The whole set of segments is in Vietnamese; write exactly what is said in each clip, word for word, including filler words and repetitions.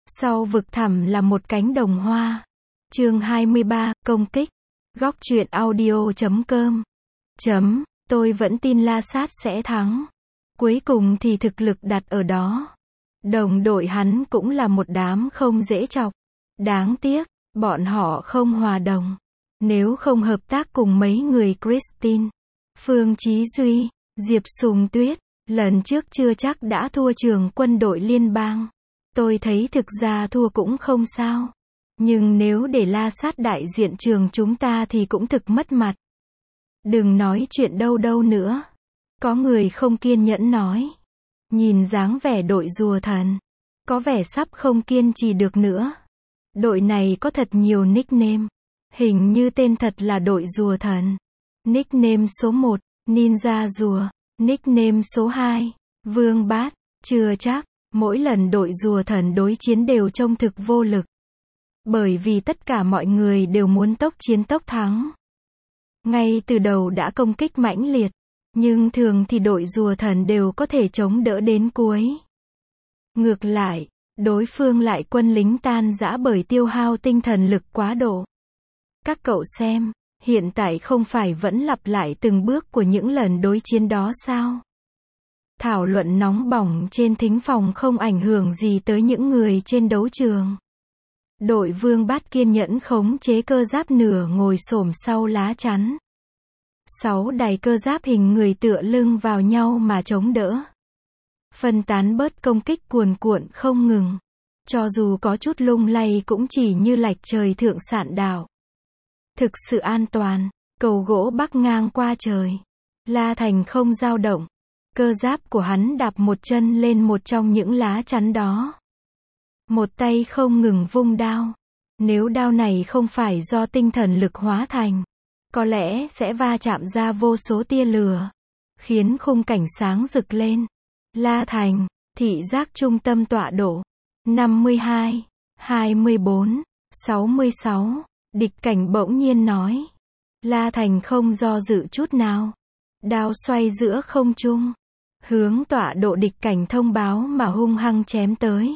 Sau vực thẳm là một cánh đồng hoa. Chương hai mươi ba, công kích. Góc truyện audio chấm com. Chấm, tôi vẫn tin La Sát sẽ thắng. Cuối cùng thì thực lực đặt ở đó. Đồng đội hắn cũng là một đám không dễ chọc. Đáng tiếc, bọn họ không hòa đồng. Nếu không hợp tác cùng mấy người Christine, Phương Chí Duy, Diệp Sùng Tuyết, lần trước chưa chắc đã thua trường quân đội liên bang. Tôi thấy thực ra thua cũng không sao. Nhưng nếu để La Sát đại diện trường chúng ta thì cũng thực mất mặt. Đừng nói chuyện đâu đâu nữa. Có người không kiên nhẫn nói. Nhìn dáng vẻ đội rùa thần, có vẻ sắp không kiên trì được nữa. Đội này có thật nhiều nickname. Hình như tên thật là đội rùa thần. Nickname số một, Ninja rùa. Nickname số hai, Vương Bát. Chưa chắc, mỗi lần đội rùa thần đối chiến đều trông thực vô lực. Bởi vì tất cả mọi người đều muốn tốc chiến tốc thắng. Ngay từ đầu đã công kích mãnh liệt. Nhưng thường thì đội rùa thần đều có thể chống đỡ đến cuối. Ngược lại, đối phương lại quân lính tan rã bởi tiêu hao tinh thần lực quá độ. Các cậu xem, hiện tại không phải vẫn lặp lại từng bước của những lần đối chiến đó sao? Thảo luận nóng bỏng trên thính phòng không ảnh hưởng gì tới những người trên đấu trường. Đội Vương Bát kiên nhẫn khống chế cơ giáp nửa ngồi xổm sau lá chắn. Sáu đài cơ giáp hình người tựa lưng vào nhau mà chống đỡ. Phân tán bớt công kích cuồn cuộn không ngừng. Cho dù có chút lung lay cũng chỉ như lạch trời thượng sạn đảo. Thực sự an toàn, cầu gỗ bắc ngang qua trời. La Thành không dao động. Cơ giáp của hắn đạp một chân lên một trong những lá chắn đó. Một tay không ngừng vung đao. Nếu đao này không phải do tinh thần lực hóa thành, có lẽ sẽ va chạm ra vô số tia lửa, khiến khung cảnh sáng rực lên. La Thành, thị giác trung tâm tọa độ. năm mươi hai, hai mươi bốn, sáu mươi sáu. Địch cảnh bỗng nhiên nói. La Thành không do dự chút nào. Đao xoay giữa không trung. Hướng tọa độ địch cảnh thông báo mà hung hăng chém tới.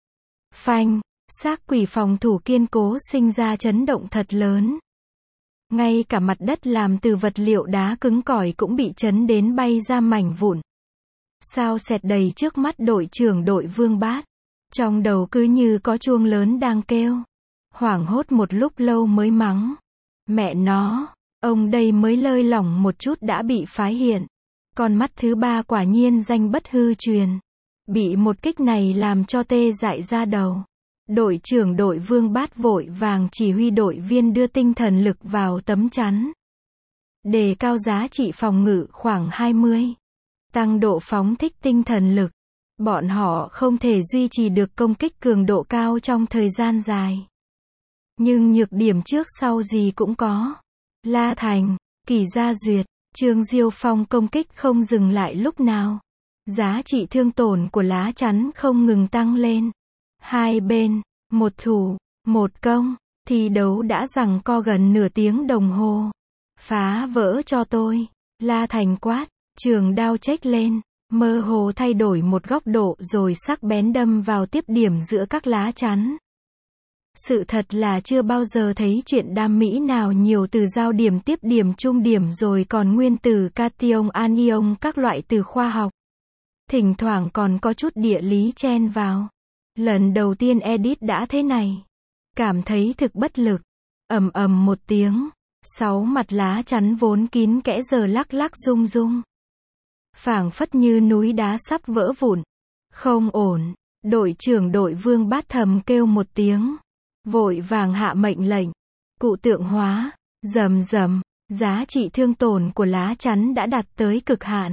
Phanh, xác quỷ phòng thủ kiên cố sinh ra chấn động thật lớn. Ngay cả mặt đất làm từ vật liệu đá cứng cỏi cũng bị chấn đến bay ra mảnh vụn. Sao xẹt đầy trước mắt đội trưởng đội Vương Bát. Trong đầu cứ như có chuông lớn đang kêu. Hoảng hốt một lúc lâu mới mắng. Mẹ nó, ông đây mới lơi lỏng một chút đã bị phái hiện. Con mắt thứ ba quả nhiên danh bất hư truyền. Bị một kích này làm cho tê dại ra đầu. Đội trưởng đội Vương Bát vội vàng chỉ huy đội viên đưa tinh thần lực vào tấm chắn. Đề cao giá trị phòng ngự khoảng hai mươi. Tăng độ phóng thích tinh thần lực. Bọn họ không thể duy trì được công kích cường độ cao trong thời gian dài. Nhưng nhược điểm trước sau gì cũng có. La Thành, Kỳ Gia Duyệt, Trương Diêu Phong công kích không dừng lại lúc nào. Giá trị thương tổn của lá chắn không ngừng tăng lên. Hai bên, một thủ, một công, thi đấu đã giằng co gần nửa tiếng đồng hồ. Phá vỡ cho tôi. La Thành quát, trường đao chếch lên, mơ hồ thay đổi một góc độ rồi sắc bén đâm vào tiếp điểm giữa các lá chắn. Sự thật là chưa bao giờ thấy chuyện đam mỹ nào nhiều từ giao điểm tiếp điểm trung điểm rồi còn nguyên từ cation anion các loại từ khoa học. Thỉnh thoảng còn có chút địa lý chen vào. Lần đầu tiên edit đã thế này. Cảm thấy thực bất lực. Ầm ầm một tiếng. Sáu mặt lá chắn vốn kín kẽ giờ lắc lắc rung rung. Phảng phất như núi đá sắp vỡ vụn. Không ổn. Đội trưởng đội Vương Bát thầm kêu một tiếng. Vội vàng hạ mệnh lệnh. Cụ tượng hóa. Rầm rầm. Giá trị thương tổn của lá chắn đã đạt tới cực hạn.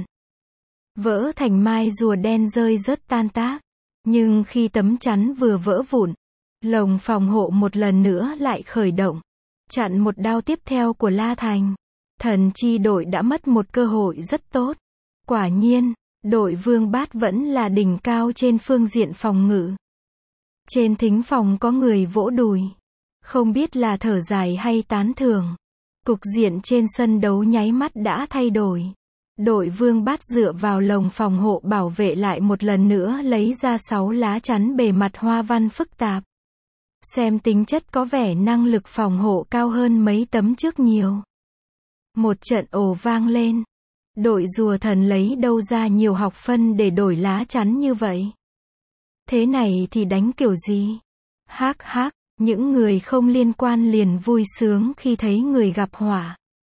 Vỡ thành mai rùa đen rơi rớt tan tác. Nhưng khi tấm chắn vừa vỡ vụn, lồng phòng hộ một lần nữa lại khởi động. Chặn một đao tiếp theo của La Thành. Thần chi đội đã mất một cơ hội rất tốt. Quả nhiên, đội Vương Bát vẫn là đỉnh cao trên phương diện phòng ngự. Trên thính phòng có người vỗ đùi. Không biết là thở dài hay tán thưởng. Cục diện trên sân đấu nháy mắt đã thay đổi. Đội Vương Bát dựa vào lồng phòng hộ bảo vệ lại một lần nữa lấy ra sáu lá chắn bề mặt hoa văn phức tạp. Xem tính chất có vẻ năng lực phòng hộ cao hơn mấy tấm trước nhiều. Một trận ồ vang lên. Đội rùa thần lấy đâu ra nhiều học phân để đổi lá chắn như vậy? Thế này thì đánh kiểu gì? Hác hác, những người không liên quan liền vui sướng khi thấy người gặp họa.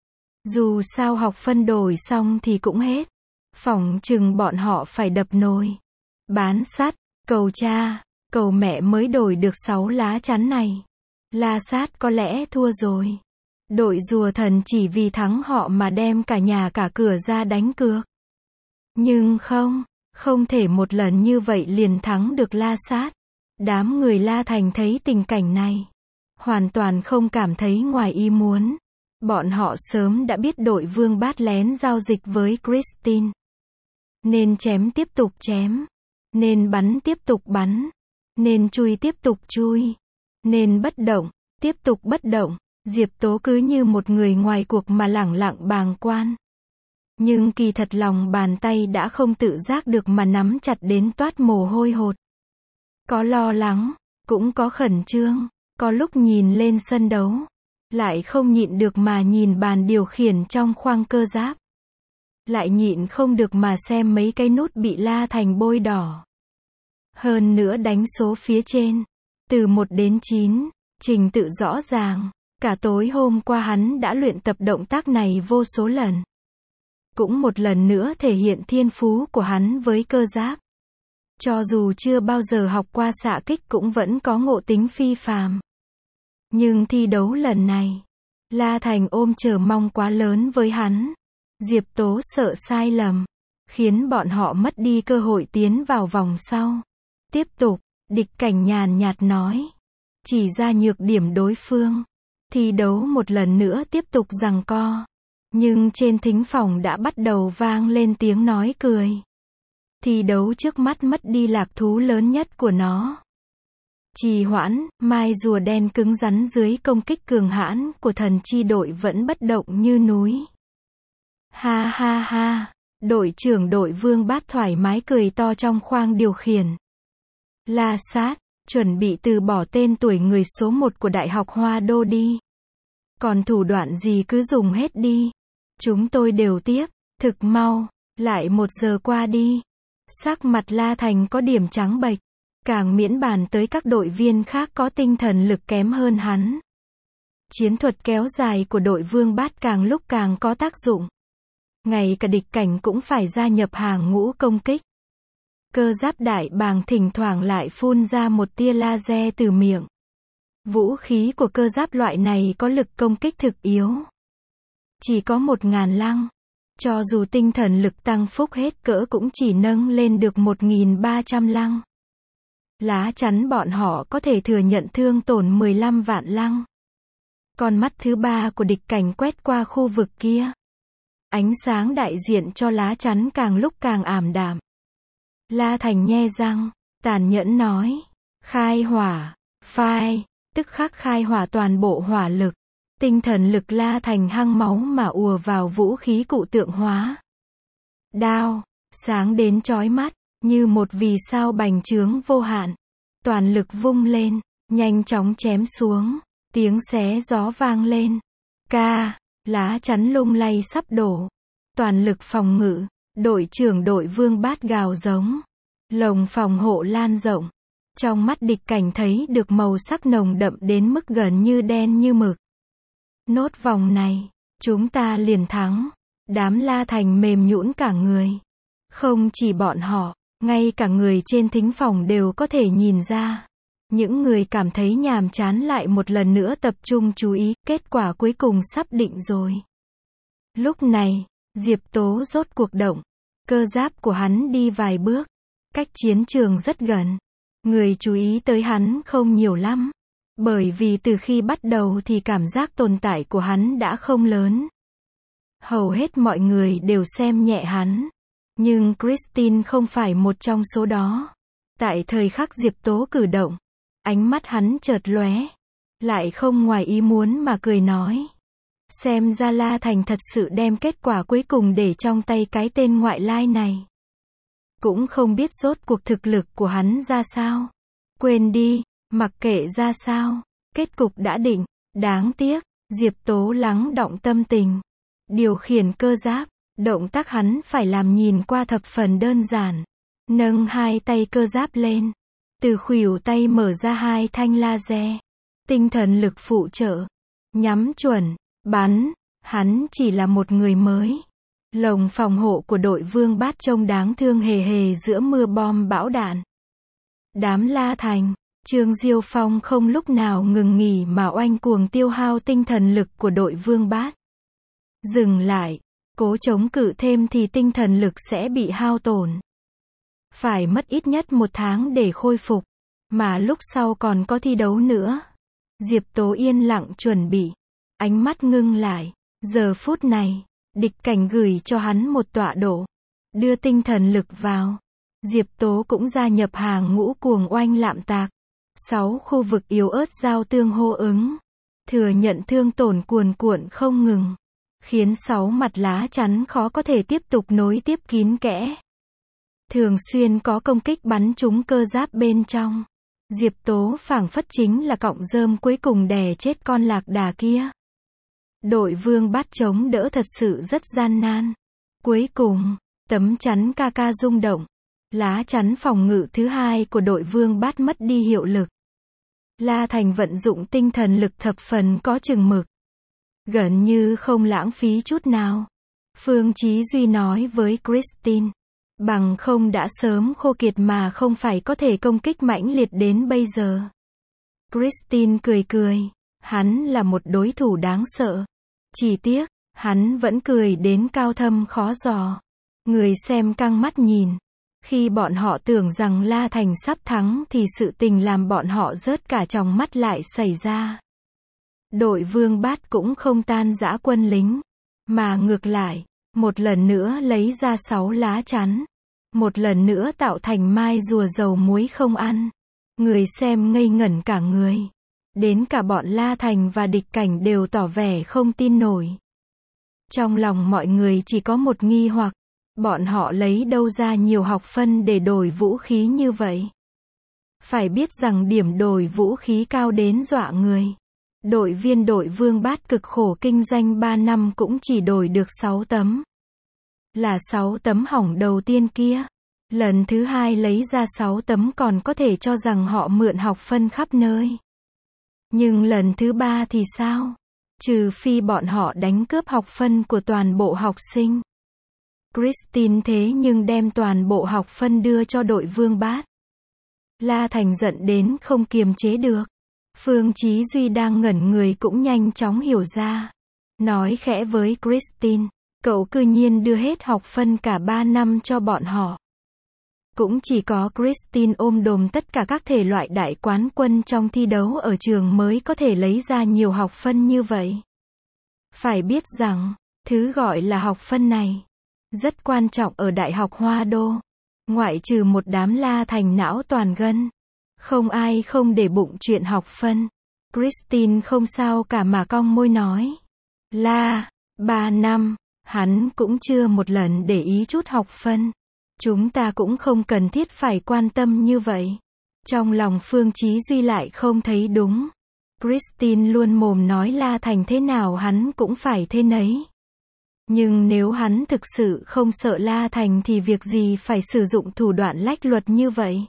Dù sao học phân đổi xong thì cũng hết. Phỏng chừng bọn họ phải đập nồi, bán sắt, cầu cha, cầu mẹ mới đổi được sáu lá chắn này. La Sát có lẽ thua rồi. Đội rùa thần chỉ vì thắng họ mà đem cả nhà cả cửa ra đánh cược. Nhưng không, không thể một lần như vậy liền thắng được La Sát. Đám người La Thành thấy tình cảnh này, hoàn toàn không cảm thấy ngoài ý muốn. Bọn họ sớm đã biết đội Vương Bát lén giao dịch với Christine. Nên chém tiếp tục chém. Nên bắn tiếp tục bắn. Nên chui tiếp tục chui. Nên bất động, tiếp tục bất động. Diệp Tố cứ như một người ngoài cuộc mà lẳng lặng bàng quan. Nhưng kỳ thật lòng bàn tay đã không tự giác được mà nắm chặt đến toát mồ hôi hột. Có lo lắng, cũng có khẩn trương, có lúc nhìn lên sân đấu, lại không nhịn được mà nhìn bàn điều khiển trong khoang cơ giáp. Lại nhịn không được mà xem mấy cái nút bị La Thành bôi đỏ. Hơn nữa đánh số phía trên, từ một đến chín, trình tự rõ ràng. Cả tối hôm qua hắn đã luyện tập động tác này vô số lần. Cũng một lần nữa thể hiện thiên phú của hắn với cơ giáp. Cho dù chưa bao giờ học qua xạ kích cũng vẫn có ngộ tính phi phàm. Nhưng thi đấu lần này, La Thành ôm chờ mong quá lớn với hắn. Diệp Tố sợ sai lầm, khiến bọn họ mất đi cơ hội tiến vào vòng sau. Tiếp tục, địch cảnh nhàn nhạt nói. Chỉ ra nhược điểm đối phương. Thi đấu một lần nữa tiếp tục giằng co. Nhưng trên thính phòng đã bắt đầu vang lên tiếng nói cười. Thi đấu trước mắt mất đi lạc thú lớn nhất của nó. Trì hoãn, mai rùa đen cứng rắn dưới công kích cường hãn của thần chi đội vẫn bất động như núi. Ha ha ha, đội trưởng đội Vương Bát thoải mái cười to trong khoang điều khiển. La Sát, chuẩn bị từ bỏ tên tuổi người số một của Đại học Hoa Đô đi. Còn thủ đoạn gì cứ dùng hết đi. Chúng tôi đều tiếp, thực mau, lại một giờ qua đi. Sắc mặt La Thành có điểm trắng bệch, càng miễn bàn tới các đội viên khác có tinh thần lực kém hơn hắn. Chiến thuật kéo dài của đội Vương Bát càng lúc càng có tác dụng. Ngay cả địch cảnh cũng phải gia nhập hàng ngũ công kích. Cơ giáp đại bàng thỉnh thoảng lại phun ra một tia laser từ miệng. Vũ khí của cơ giáp loại này có lực công kích thực yếu. Chỉ có một ngàn lăng. Cho dù tinh thần lực tăng phúc hết cỡ cũng chỉ nâng lên được một nghìn ba trăm lăng. Lá chắn bọn họ có thể thừa nhận thương tổn mười lăm vạn lăng. Con mắt thứ ba của địch cảnh quét qua khu vực kia. Ánh sáng đại diện cho lá chắn càng lúc càng ảm đạm. La Thành nhe răng, tàn nhẫn nói. Khai hỏa, phai, tức khắc khai hỏa toàn bộ hỏa lực. Tinh thần lực La Thành hăng máu mà ùa vào vũ khí cụ tượng hóa. Đao, sáng đến chói mắt, như một vì sao bành trướng vô hạn. Toàn lực vung lên, nhanh chóng chém xuống, tiếng xé gió vang lên. Ca, lá chắn lung lay sắp đổ. Toàn lực phòng ngự, đội trưởng đội Vương Bát gào giống. Lồng phòng hộ lan rộng. Trong mắt địch cảnh thấy được màu sắc nồng đậm đến mức gần như đen như mực. Nốt vòng này, chúng ta liền thắng. Đám La Thành mềm nhũn cả người. Không chỉ bọn họ, ngay cả người trên thính phòng đều có thể nhìn ra. Những người cảm thấy nhàm chán lại một lần nữa tập trung chú ý, kết quả cuối cùng sắp định rồi. Lúc này, Diệp Tố rốt cuộc động. Cơ giáp của hắn đi vài bước. Cách chiến trường rất gần. Người chú ý tới hắn không nhiều lắm. Bởi vì từ khi bắt đầu thì cảm giác tồn tại của hắn đã không lớn. Hầu hết mọi người đều xem nhẹ hắn. Nhưng Christine không phải một trong số đó. Tại thời khắc Diệp Tố cử động, ánh mắt hắn chợt lóe. Lại không ngoài ý muốn mà cười nói. Xem ra La Thành thật sự đem kết quả cuối cùng để trong tay cái tên ngoại lai này. Cũng không biết rốt cuộc thực lực của hắn ra sao. Quên đi, mặc kệ ra sao, kết cục đã định. Đáng tiếc, Diệp Tố lắng đọng tâm tình. Điều khiển cơ giáp, động tác hắn phải làm nhìn qua thập phần đơn giản. Nâng hai tay cơ giáp lên. Từ khuỷu tay mở ra hai thanh laser. Tinh thần lực phụ trợ. Nhắm chuẩn, bắn. Hắn chỉ là một người mới. Lồng phòng hộ của đội Vương Bát trông đáng thương hề hề giữa mưa bom bão đạn. Đám La Thành, Trương Diêu Phong không lúc nào ngừng nghỉ mà oanh cuồng tiêu hao tinh thần lực của đội Vương Bát. Dừng lại, cố chống cự thêm thì tinh thần lực sẽ bị hao tổn. Phải mất ít nhất một tháng để khôi phục, mà lúc sau còn có thi đấu nữa. Diệp Tố yên lặng chuẩn bị, ánh mắt ngưng lại. Giờ phút này, địch cảnh gửi cho hắn một tọa độ, đưa tinh thần lực vào. Diệp Tố cũng gia nhập hàng ngũ cuồng oanh lạm tạc. Sáu khu vực yếu ớt giao tương hô ứng, thừa nhận thương tổn cuồn cuộn không ngừng, khiến sáu mặt lá chắn khó có thể tiếp tục nối tiếp kín kẽ. Thường xuyên có công kích bắn trúng cơ giáp bên trong. Diệp Tố phảng phất chính là cọng rơm cuối cùng đè chết con lạc đà kia. Đội Vương Bát chống đỡ thật sự rất gian nan. Cuối cùng, tấm chắn ca ca rung động. Lá chắn phòng ngự thứ hai của đội Vương Bát mất đi hiệu lực. La Thành vận dụng tinh thần lực thập phần có chừng mực. Gần như không lãng phí chút nào. Phương Chí Duy nói với Christine. Bằng không đã sớm khô kiệt mà không phải có thể công kích mãnh liệt đến bây giờ. Christine cười cười. Hắn là một đối thủ đáng sợ. Chỉ tiếc, hắn vẫn cười đến cao thâm khó dò. Người xem căng mắt nhìn. Khi bọn họ tưởng rằng La Thành sắp thắng thì sự tình làm bọn họ rớt cả tròng mắt lại xảy ra. Đội Vương Bát cũng không tan rã quân lính, mà ngược lại, một lần nữa lấy ra sáu lá chắn. Một lần nữa tạo thành mai rùa dầu muối không ăn. Người xem ngây ngẩn cả người. Đến cả bọn La Thành và địch cảnh đều tỏ vẻ không tin nổi. Trong lòng mọi người chỉ có một nghi hoặc. Bọn họ lấy đâu ra nhiều học phân để đổi vũ khí như vậy? Phải biết rằng điểm đổi vũ khí cao đến dọa người. Đội viên đội Vương Bát cực khổ kinh doanh ba năm cũng chỉ đổi được sáu tấm. Là sáu tấm hỏng đầu tiên kia. Lần thứ hai lấy ra sáu tấm còn có thể cho rằng họ mượn học phân khắp nơi. Nhưng lần thứ ba thì sao? Trừ phi bọn họ đánh cướp học phân của toàn bộ học sinh. Christine thế nhưng đem toàn bộ học phân đưa cho đội Vương Bát. La Thành giận đến không kiềm chế được. Phương Chí Duy đang ngẩn người cũng nhanh chóng hiểu ra. Nói khẽ với Christine, cậu cư nhiên đưa hết học phân cả ba năm cho bọn họ. Cũng chỉ có Christine ôm đồm tất cả các thể loại đại quán quân trong thi đấu ở trường mới có thể lấy ra nhiều học phân như vậy. Phải biết rằng, thứ gọi là học phân này rất quan trọng ở Đại học Hoa Đô. Ngoại trừ một đám La Thành não toàn gân, không ai không để bụng chuyện học phân. Christine không sao cả mà cong môi nói. La, ba năm, hắn cũng chưa một lần để ý chút học phân. Chúng ta cũng không cần thiết phải quan tâm như vậy. Trong lòng Phương Chí Duy lại không thấy đúng. Christine luôn mồm nói La Thành thế nào hắn cũng phải thế nấy. Nhưng nếu hắn thực sự không sợ La Thành thì việc gì phải sử dụng thủ đoạn lách luật như vậy?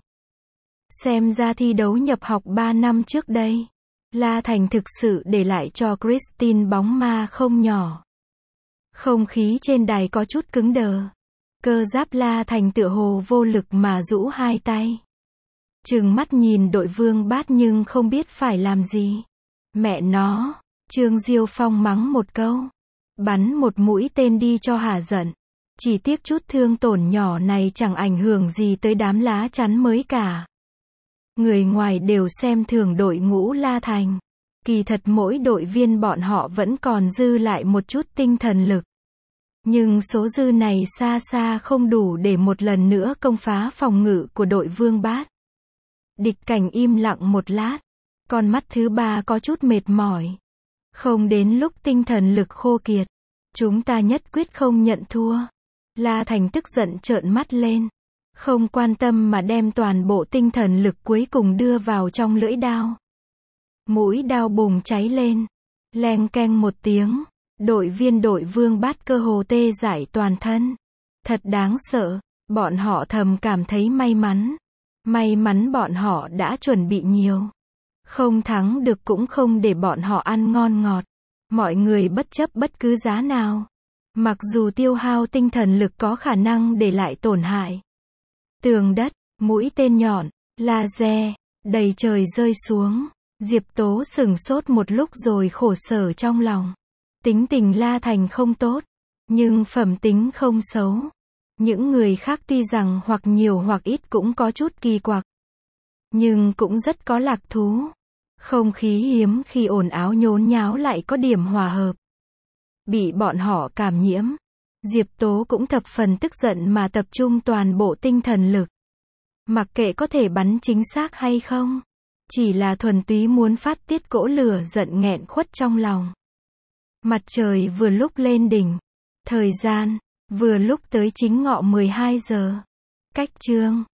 Xem ra thi đấu nhập học ba năm trước đây, La Thành thực sự để lại cho Christine bóng ma không nhỏ. Không khí trên đài có chút cứng đờ. Cơ giáp La Thành tựa hồ vô lực mà rũ hai tay. Trừng mắt nhìn đội Vương Bát nhưng không biết phải làm gì. Mẹ nó, Trương Diêu Phong mắng một câu. Bắn một mũi tên đi cho hả giận. Chỉ tiếc chút thương tổn nhỏ này chẳng ảnh hưởng gì tới đám lá chắn mới cả. Người ngoài đều xem thường đội ngũ La Thành. Kỳ thật mỗi đội viên bọn họ vẫn còn dư lại một chút tinh thần lực. Nhưng số dư này xa xa không đủ để một lần nữa công phá phòng ngự của đội Vương Bát. Địch cảnh im lặng một lát. Con mắt thứ ba có chút mệt mỏi. Không đến lúc tinh thần lực khô kiệt, chúng ta nhất quyết không nhận thua. La Thành tức giận trợn mắt lên, không quan tâm mà đem toàn bộ tinh thần lực cuối cùng đưa vào trong lưỡi đao. Mũi đao bùng cháy lên, leng keng một tiếng, đội viên đội Vương Bát cơ hồ tê dại toàn thân. Thật đáng sợ, bọn họ thầm cảm thấy may mắn. May mắn bọn họ đã chuẩn bị nhiều. Không thắng được cũng không để bọn họ ăn ngon ngọt. Mọi người bất chấp bất cứ giá nào. Mặc dù tiêu hao tinh thần lực có khả năng để lại tổn hại. Tường đất, mũi tên nhọn, laser, đầy trời rơi xuống. Diệp Tố sửng sốt một lúc rồi khổ sở trong lòng. Tính tình La Thành không tốt, nhưng phẩm tính không xấu. Những người khác tuy rằng hoặc nhiều hoặc ít cũng có chút kỳ quặc, nhưng cũng rất có lạc thú. Không khí hiếm khi ồn ào nhốn nháo lại có điểm hòa hợp. Bị bọn họ cảm nhiễm, Diệp Tố cũng thập phần tức giận mà tập trung toàn bộ tinh thần lực. Mặc kệ có thể bắn chính xác hay không, chỉ là thuần túy muốn phát tiết cỗ lửa giận nghẹn khuất trong lòng. Mặt trời vừa lúc lên đỉnh, thời gian vừa lúc tới chính ngọ mười hai giờ. Cách chương